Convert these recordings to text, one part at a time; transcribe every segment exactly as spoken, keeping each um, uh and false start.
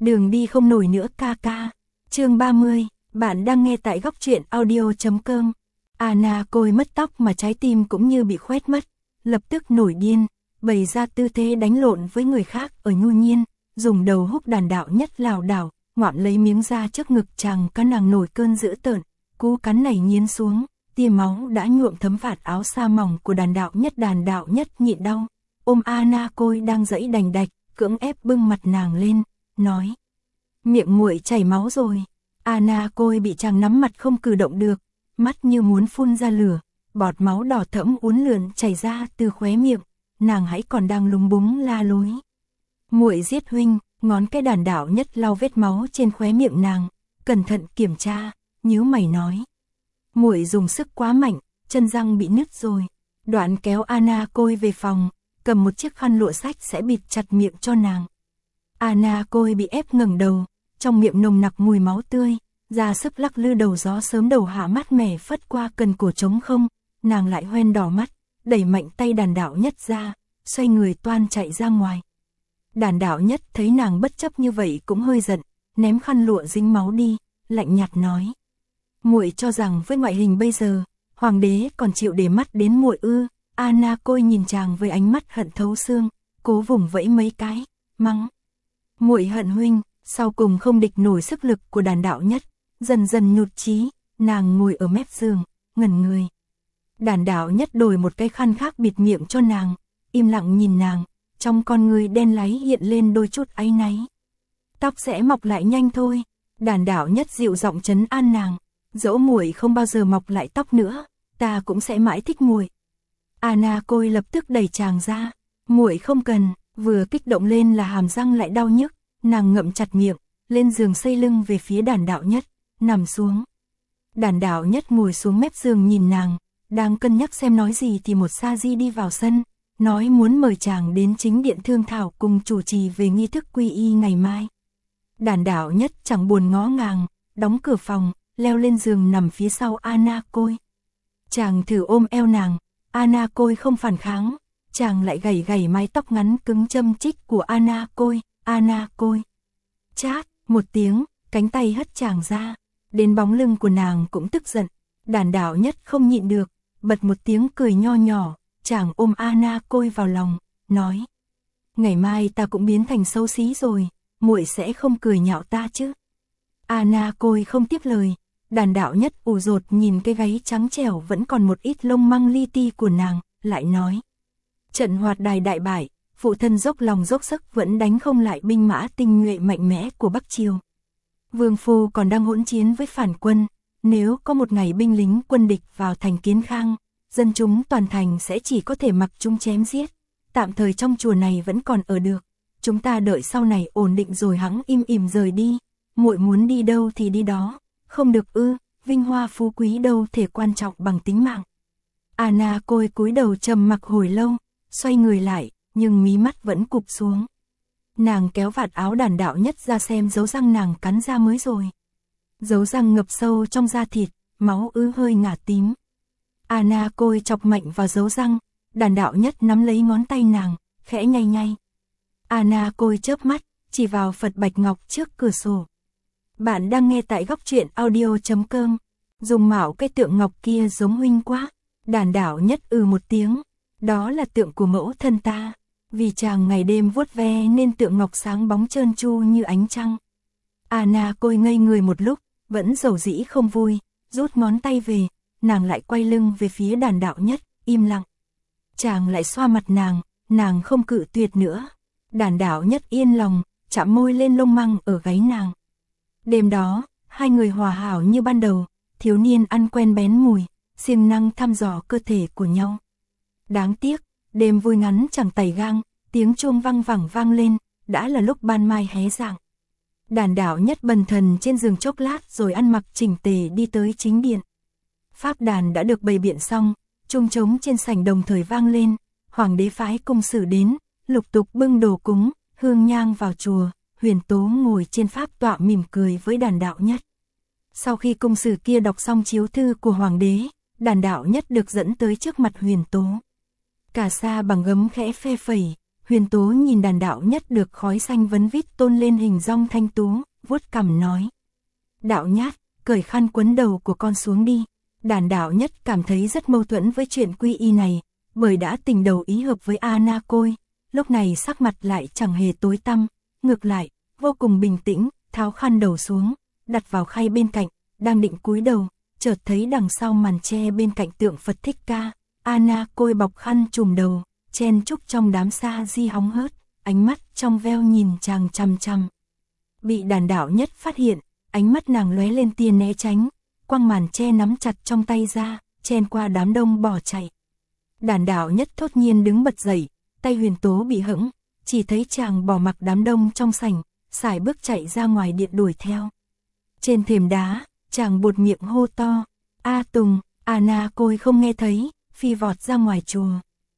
Đường đi không nổi nữa ca ca. Chương ba mươi, bạn đang nghe tại góc truyện audio.com. Anna Côi mất tóc mà trái tim cũng như bị khoét mất, lập tức nổi điên, bày ra tư thế đánh lộn với người khác ở nhu nhiên, dùng đầu húc đàn đạo nhất lảo đảo, ngoạm lấy miếng da trước ngực chàng cá nàng nổi cơn dữ tợn, cú cắn này nghiến xuống, tia máu đã nhuộm thấm vạt áo sa mỏng của đàn đạo nhất. Đàn đạo nhất nhịn đau, ôm Anna Côi đang giãy đành đạch, cưỡng ép bưng mặt nàng lên, nói: "Miệng muội chảy máu rồi." Anna Côi bị chàng nắm mặt không cử động được, mắt như muốn phun ra lửa, bọt máu đỏ thẫm uốn lượn chảy ra từ khóe miệng, nàng hãy còn đang lúng búng la lối: "Muội giết huynh." Ngón cái đàn đạo nhất lau vết máu trên khóe miệng nàng, cẩn thận kiểm tra, nhíu mày nói: "Muội dùng sức quá mạnh, chân răng bị nứt rồi." Đoạn kéo Anna Côi về phòng, cầm một chiếc khăn lụa sách sẽ bịt chặt miệng cho nàng. Anna Côi bị ép ngẩng đầu, trong miệng nồng nặc mùi máu tươi, ra sức lắc lư đầu gió sớm đầu hạ mát mẻ phất qua cần cổ trống không, nàng lại hoen đỏ mắt, đẩy mạnh tay đàn đạo nhất ra, xoay người toan chạy ra ngoài. Đàn đạo nhất thấy nàng bất chấp như vậy cũng hơi giận, ném khăn lụa dính máu đi, lạnh nhạt nói: "Muội cho rằng với ngoại hình bây giờ, hoàng đế còn chịu để mắt đến muội ư?" Anna Côi nhìn chàng với ánh mắt hận thấu xương, cố vùng vẫy mấy cái, mắng: "Muội hận huynh." Sau cùng không địch nổi sức lực của đàn đạo nhất, dần dần nhụt chí, nàng ngồi ở mép giường, ngẩn người. Đàn đạo nhất đổi một cái khăn khác bịt miệng cho nàng, im lặng nhìn nàng, trong con người đen láy hiện lên đôi chút áy náy. "Tóc sẽ mọc lại nhanh thôi." Đàn đạo nhất dịu giọng trấn an nàng: "Dẫu muội không bao giờ mọc lại tóc nữa, ta cũng sẽ mãi thích muội." Anna Côi lập tức đẩy chàng ra: "Muội không cần." Vừa kích động lên là hàm răng lại đau nhức, nàng ngậm chặt miệng, lên giường xây lưng về phía đàn đạo nhất, nằm xuống. Đàn đạo nhất ngồi xuống mép giường nhìn nàng, đang cân nhắc xem nói gì thì một sa di đi vào sân, nói muốn mời chàng đến chính điện thương thảo cùng chủ trì về nghi thức quy y ngày mai. Đàn đạo nhất chẳng buồn ngó ngàng, đóng cửa phòng, leo lên giường nằm phía sau Anna Côi. Chàng thử ôm eo nàng, Anna Côi không phản kháng, chàng lại gẩy gẩy mái tóc ngắn cứng châm chích của Anna Côi. Anna Côi chát một tiếng, cánh tay hất chàng ra, đến bóng lưng của nàng cũng tức giận. Đàn đạo nhất không nhịn được, bật một tiếng cười nho nhỏ, chàng ôm Anna Côi vào lòng, nói: "Ngày mai ta cũng biến thành xấu xí rồi, muội sẽ không cười nhạo ta chứ?" Anna Côi không tiếp lời, đàn đạo nhất ủ rột nhìn cái gáy trắng trẻo vẫn còn một ít lông măng li ti của nàng, lại nói: "Trận Hoạt Đài đại bại, phụ thân dốc lòng dốc sức vẫn đánh không lại binh mã tinh nhuệ mạnh mẽ của Bắc Triều. Vương phu còn đang hỗn chiến với phản quân, nếu có một ngày binh lính quân địch vào thành Kiến Khang, dân chúng toàn thành sẽ chỉ có thể mặc chúng chém giết. Tạm thời trong chùa này vẫn còn ở được, chúng ta đợi sau này ổn định rồi hẵng im ỉm rời đi. Muội muốn đi đâu thì đi đó, không được ư? Vinh hoa phú quý đâu thể quan trọng bằng tính mạng." Anna Côi cúi đầu trầm mặc hồi lâu, xoay người lại, nhưng mí mắt vẫn cụp xuống. Nàng kéo vạt áo đàn đạo nhất ra xem dấu răng nàng cắn ra mới rồi. Dấu răng ngập sâu trong da thịt, máu ứ hơi ngả tím. Anna Côi chọc mạnh vào dấu răng, đàn đạo nhất nắm lấy ngón tay nàng, khẽ nhay nhay. Anna Côi chớp mắt, chỉ vào Phật bạch ngọc trước cửa sổ. Bạn đang nghe tại góc truyện audio.com. Dùng mạo cái tượng ngọc kia giống huynh quá. Đàn đạo nhất ừ một tiếng. "Đó là tượng của mẫu thân ta." Vì chàng ngày đêm vuốt ve nên tượng ngọc sáng bóng trơn tru như ánh trăng. Anna Côi ngây người một lúc, vẫn dầu dĩ không vui, rút ngón tay về, nàng lại quay lưng về phía đàn đạo nhất, im lặng. Chàng lại xoa mặt nàng, nàng không cự tuyệt nữa. Đàn đạo nhất yên lòng, chạm môi lên lông măng ở gáy nàng. Đêm đó, hai người hòa hảo như ban đầu, thiếu niên ăn quen bén mùi, siêng năng thăm dò cơ thể của nhau. Đáng tiếc, đêm vui ngắn chẳng tày gang, tiếng chuông vang vẳng vang lên, đã là lúc ban mai hé rạng. Đàn đạo nhất bần thần trên giường chốc lát rồi ăn mặc chỉnh tề đi tới chính điện. Pháp đàn đã được bày biện xong, chuông trống trên sảnh đồng thời vang lên, hoàng đế phái cung sử đến, lục tục bưng đồ cúng, hương nhang vào chùa. Huyền Tố ngồi trên pháp tọa mỉm cười với đàn đạo nhất. Sau khi cung sử kia đọc xong chiếu thư của hoàng đế, đàn đạo nhất được dẫn tới trước mặt Huyền Tố. Cả sa bằng gấm khẽ phe phẩy, Huyền Tố nhìn đàn đạo nhất được khói xanh vấn vít tôn lên hình rong thanh tú, vuốt cằm nói. Đạo nhát, cởi khăn quấn đầu của con xuống đi. Đàn đạo nhất cảm thấy rất mâu thuẫn với chuyện quy y này, bởi đã tình đầu ý hợp với Anna Côi, lúc này sắc mặt lại chẳng hề tối tăm, ngược lại, vô cùng bình tĩnh, tháo khăn đầu xuống, đặt vào khay bên cạnh, đang định cúi đầu, chợt thấy đằng sau màn tre bên cạnh tượng Phật Thích Ca, Anna Côi bọc khăn trùm đầu, chen chúc trong đám sa di hóng hớt, ánh mắt trong veo nhìn chàng chằm chằm. Bị đàn đạo nhất phát hiện, ánh mắt nàng lóe lên tia né tránh, quăng màn che nắm chặt trong tay ra, chen qua đám đông bỏ chạy. Đàn đạo nhất thốt nhiên đứng bật dậy, tay Huyền Tố bị hững, chỉ thấy chàng bỏ mặc đám đông trong sảnh, sải bước chạy ra ngoài điện đuổi theo. Trên thềm đá, chàng buột miệng hô to, A Tùng, Anna Côi không nghe thấy, phi vọt ra ngoài chùa.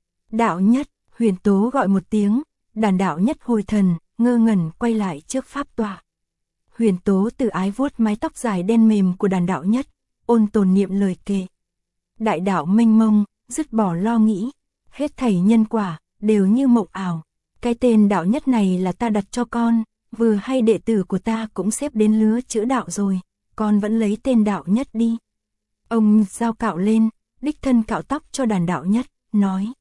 Đạo nhất, Huyền Tố gọi một tiếng, đàn đạo nhất hồi thần, ngơ ngẩn quay lại trước pháp tọa. Huyền Tố từ ái vuốt mái tóc dài đen mềm của đàn đạo nhất, ôn tồn niệm lời kệ. Đại đạo mênh mông, dứt bỏ lo nghĩ, hết thảy nhân quả, đều như mộng ảo. Cái tên đạo nhất này là ta đặt cho con, vừa hay đệ tử của ta cũng xếp đến lứa chữ đạo rồi, con vẫn lấy tên đạo nhất đi. Ông giao cạo lên, đích thân cạo tóc cho đàn đạo nhất, nói.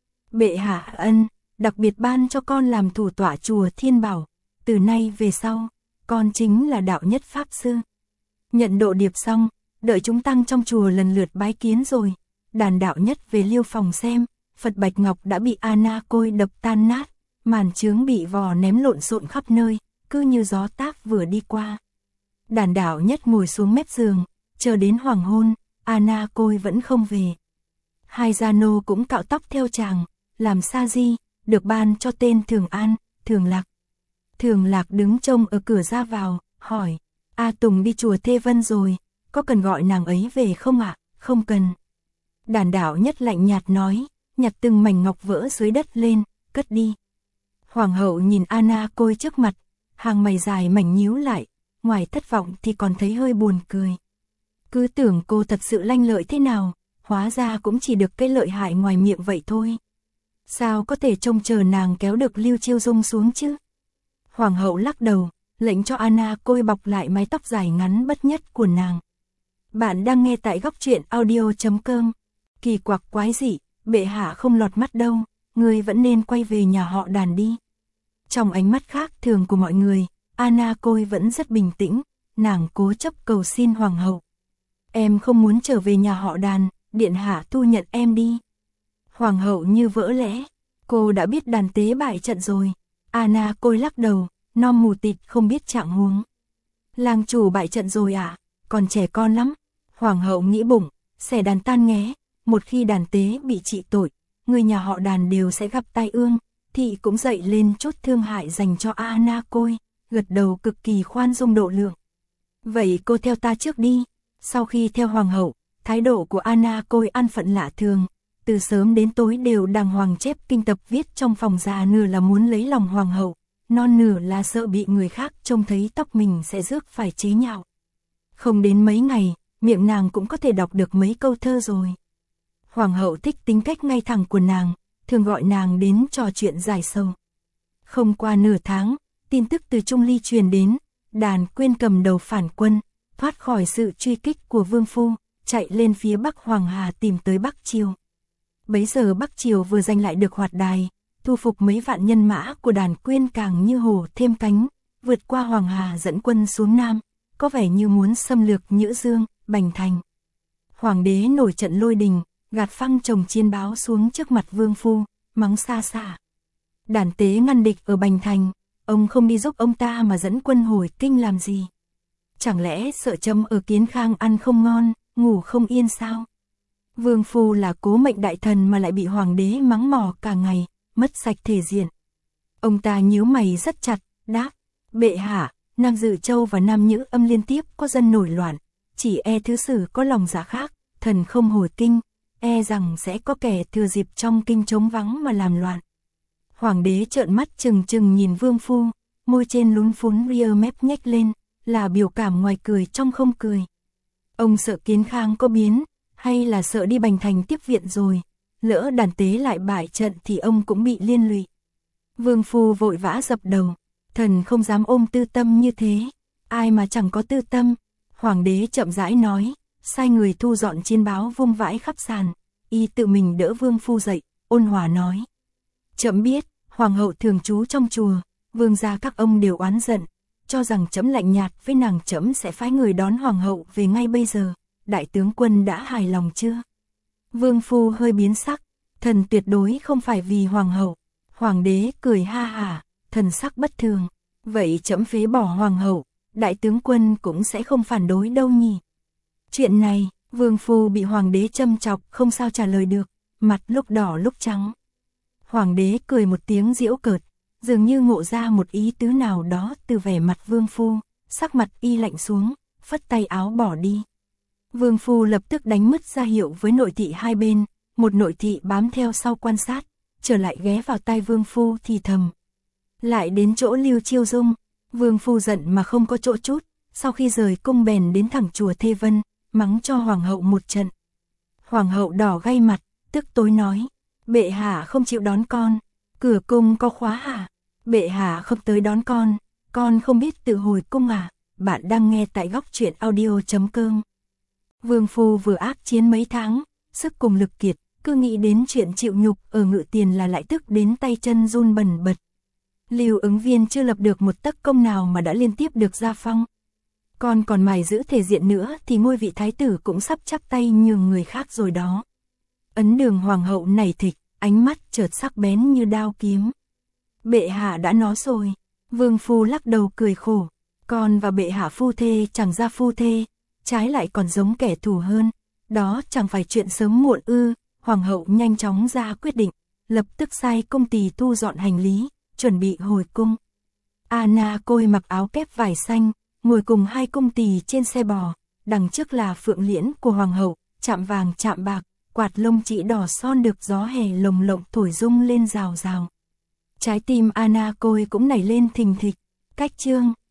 Bệ hạ ân, đặc biệt ban cho con làm thủ tọa chùa Thiên Bảo, từ nay về sau, con chính là đạo nhất pháp sư. Nhận độ điệp xong, đợi chúng tăng trong chùa lần lượt bái kiến rồi, đàn đạo nhất về liêu phòng xem, Phật Bạch Ngọc đã bị Anna Côi đập tan nát, màn chướng bị vò ném lộn xộn khắp nơi, cứ như gió táp vừa đi qua. Đàn đạo nhất ngồi xuống mép giường, chờ đến hoàng hôn, Anna Côi vẫn không về. Hai gia nô cũng cạo tóc theo chàng, làm sa di, được ban cho tên Thường An, Thường Lạc. Thường Lạc đứng trông ở cửa ra vào, hỏi, A Tùng đi chùa Thê Vân rồi, có cần gọi nàng ấy về không ạ? Không cần. Đàn đạo nhất lạnh nhạt nói, nhặt từng mảnh ngọc vỡ dưới đất lên, cất đi. Hoàng hậu nhìn Anna Côi trước mặt, hàng mày dài mảnh nhíu lại, ngoài thất vọng thì còn thấy hơi buồn cười. Cứ tưởng cô thật sự lanh lợi thế nào, hóa ra cũng chỉ được cái lợi hại ngoài miệng vậy thôi. Sao có thể trông chờ nàng kéo được Lưu Chiêu Dung xuống chứ? Hoàng hậu lắc đầu, lệnh cho Anna Côi bọc lại mái tóc dài ngắn bất nhất của nàng. Bạn đang nghe tại góc truyện audio chấm com. Kỳ quặc quái dị, bệ hạ không lọt mắt đâu, ngươi vẫn nên quay về nhà họ Đàn đi. Trong ánh mắt khác thường của mọi người, Anna Côi vẫn rất bình tĩnh, nàng cố chấp cầu xin hoàng hậu. Em không muốn trở về nhà họ Đàn, điện hạ thu nhận em đi. Hoàng hậu như vỡ lẽ, cô đã biết Đàn tế bại trận rồi. Anna Côi lắc đầu, non mù tịt không biết trạng huống. Lang chủ bại trận rồi à, còn trẻ con lắm. Hoàng hậu nghĩ bụng, xẻ Đàn tan nghé, một khi Đàn tế bị trị tội, người nhà họ Đàn đều sẽ gặp tai ương. Thị cũng dậy lên chốt thương hại dành cho Anna Côi, gật đầu cực kỳ khoan dung độ lượng. Vậy cô theo ta trước đi. Sau khi theo hoàng hậu, thái độ của Anna Côi ăn phận lạ thường, từ sớm đến tối đều đàng hoàng chép kinh tập viết trong phòng già, nửa là muốn lấy lòng hoàng hậu, non nửa là sợ bị người khác trông thấy tóc mình sẽ rước phải chế nhạo. Không đến mấy ngày, miệng nàng cũng có thể đọc được mấy câu thơ rồi. Hoàng hậu thích tính cách ngay thẳng của nàng, thường gọi nàng đến trò chuyện dài sâu. Không qua nửa tháng, tin tức từ Trung Ly truyền đến, Đàn Quyên cầm đầu phản quân, thoát khỏi sự truy kích của Vương Phu, chạy lên phía Bắc Hoàng Hà tìm tới Bắc Triều. Bấy giờ Bắc Triều vừa giành lại được Hoạt Đài, thu phục mấy vạn nhân mã của Đàn Quyên càng như hổ thêm cánh, vượt qua Hoàng Hà dẫn quân xuống Nam, có vẻ như muốn xâm lược Nhữ Dương, Bành Thành. Hoàng đế nổi trận lôi đình, gạt phăng chồng chiên báo xuống trước mặt Vương Phu, mắng xa xả. Đàn tế ngăn địch ở Bành Thành, ông không đi giúp ông ta mà dẫn quân hồi kinh làm gì? Chẳng lẽ sợ chấm ở Kiến Khang ăn không ngon, ngủ không yên sao? Vương Phu là cố mệnh đại thần mà lại bị hoàng đế mắng mỏ cả ngày, mất sạch thể diện. Ông ta nhíu mày rất chặt, đáp, bệ hạ, Nam Dự Châu và Nam Nhữ Âm liên tiếp có dân nổi loạn, chỉ e thứ sử có lòng dạ khác, thần không hồi kinh, e rằng sẽ có kẻ thừa dịp trong kinh trống vắng mà làm loạn. Hoàng đế trợn mắt trừng trừng nhìn Vương Phu, môi trên lún phún ria mép nhếch lên, là biểu cảm ngoài cười trong không cười. Ông sợ Kiến Khang có biến, hay là sợ đi Bành Thành tiếp viện rồi, lỡ Đàn tế lại bại trận thì ông cũng bị liên lụy. Vương phu vội vã dập đầu, thần không dám ôm tư tâm như thế, ai mà chẳng có tư tâm. Hoàng đế chậm rãi nói, sai người thu dọn chiên báo vung vãi khắp sàn, y tự mình đỡ vương phu dậy, ôn hòa nói. Trẫm biết, hoàng hậu thường trú trong chùa, vương gia các ông đều oán giận, cho rằng trẫm lạnh nhạt với nàng, trẫm sẽ phái người đón hoàng hậu về ngay bây giờ, đại tướng quân đã hài lòng chưa? Vương phu hơi biến sắc, thần tuyệt đối không phải vì hoàng hậu. Hoàng đế cười ha hả, thần sắc bất thường, vậy trẫm phế bỏ hoàng hậu, đại tướng quân cũng sẽ không phản đối đâu nhỉ? Chuyện này, vương phu bị hoàng đế châm chọc không sao trả lời được, mặt lúc đỏ lúc trắng. Hoàng đế cười một tiếng giễu cợt, dường như ngộ ra một ý tứ nào đó từ vẻ mặt vương phu, sắc mặt y lạnh xuống, phất tay áo bỏ đi. Vương phu lập tức đánh mất ra hiệu với nội thị hai bên, một nội thị bám theo sau quan sát, trở lại ghé vào tai vương phu thì thầm. Lại đến chỗ Lưu Chiêu Dung, vương phu giận mà không có chỗ chút, sau khi rời cung bèn đến thẳng chùa Thê Vân, mắng cho hoàng hậu một trận. Hoàng hậu đỏ gay mặt, tức tối nói, bệ hạ không chịu đón con, cửa cung có khóa hả? Bệ hạ không tới đón con, con không biết tự hồi cung à? Bạn đang nghe tại góc truyện audio chấm com. Vương phu vừa ác chiến mấy tháng, sức cùng lực kiệt, cứ nghĩ đến chuyện chịu nhục ở Ngự Tiền là lại tức đến tay chân run bần bật. Lưu Ứng Viên chưa lập được một tấc công nào mà đã liên tiếp được gia phong. Còn còn mày giữ thể diện nữa thì ngôi vị thái tử cũng sắp chắp tay nhường người khác rồi đó. Ấn Đường hoàng hậu nảy thịch, ánh mắt chợt sắc bén như đao kiếm. Bệ hạ đã nói rồi. Vương phu lắc đầu cười khổ, con và bệ hạ phu thê chẳng ra phu thê, trái lại còn giống kẻ thù hơn. Đó chẳng phải chuyện sớm muộn ư? Hoàng hậu nhanh chóng ra quyết định, lập tức sai công tỳ thu dọn hành lý, chuẩn bị hồi cung. Anna Côi mặc áo kép vải xanh, ngồi cùng hai công tỳ trên xe bò, đằng trước là phượng liễn của hoàng hậu, chạm vàng chạm bạc, quạt lông chỉ đỏ son được gió hè lồng lộng thổi rung lên rào rào. Trái tim Anna Côi cũng nảy lên thình thịch, cách chương.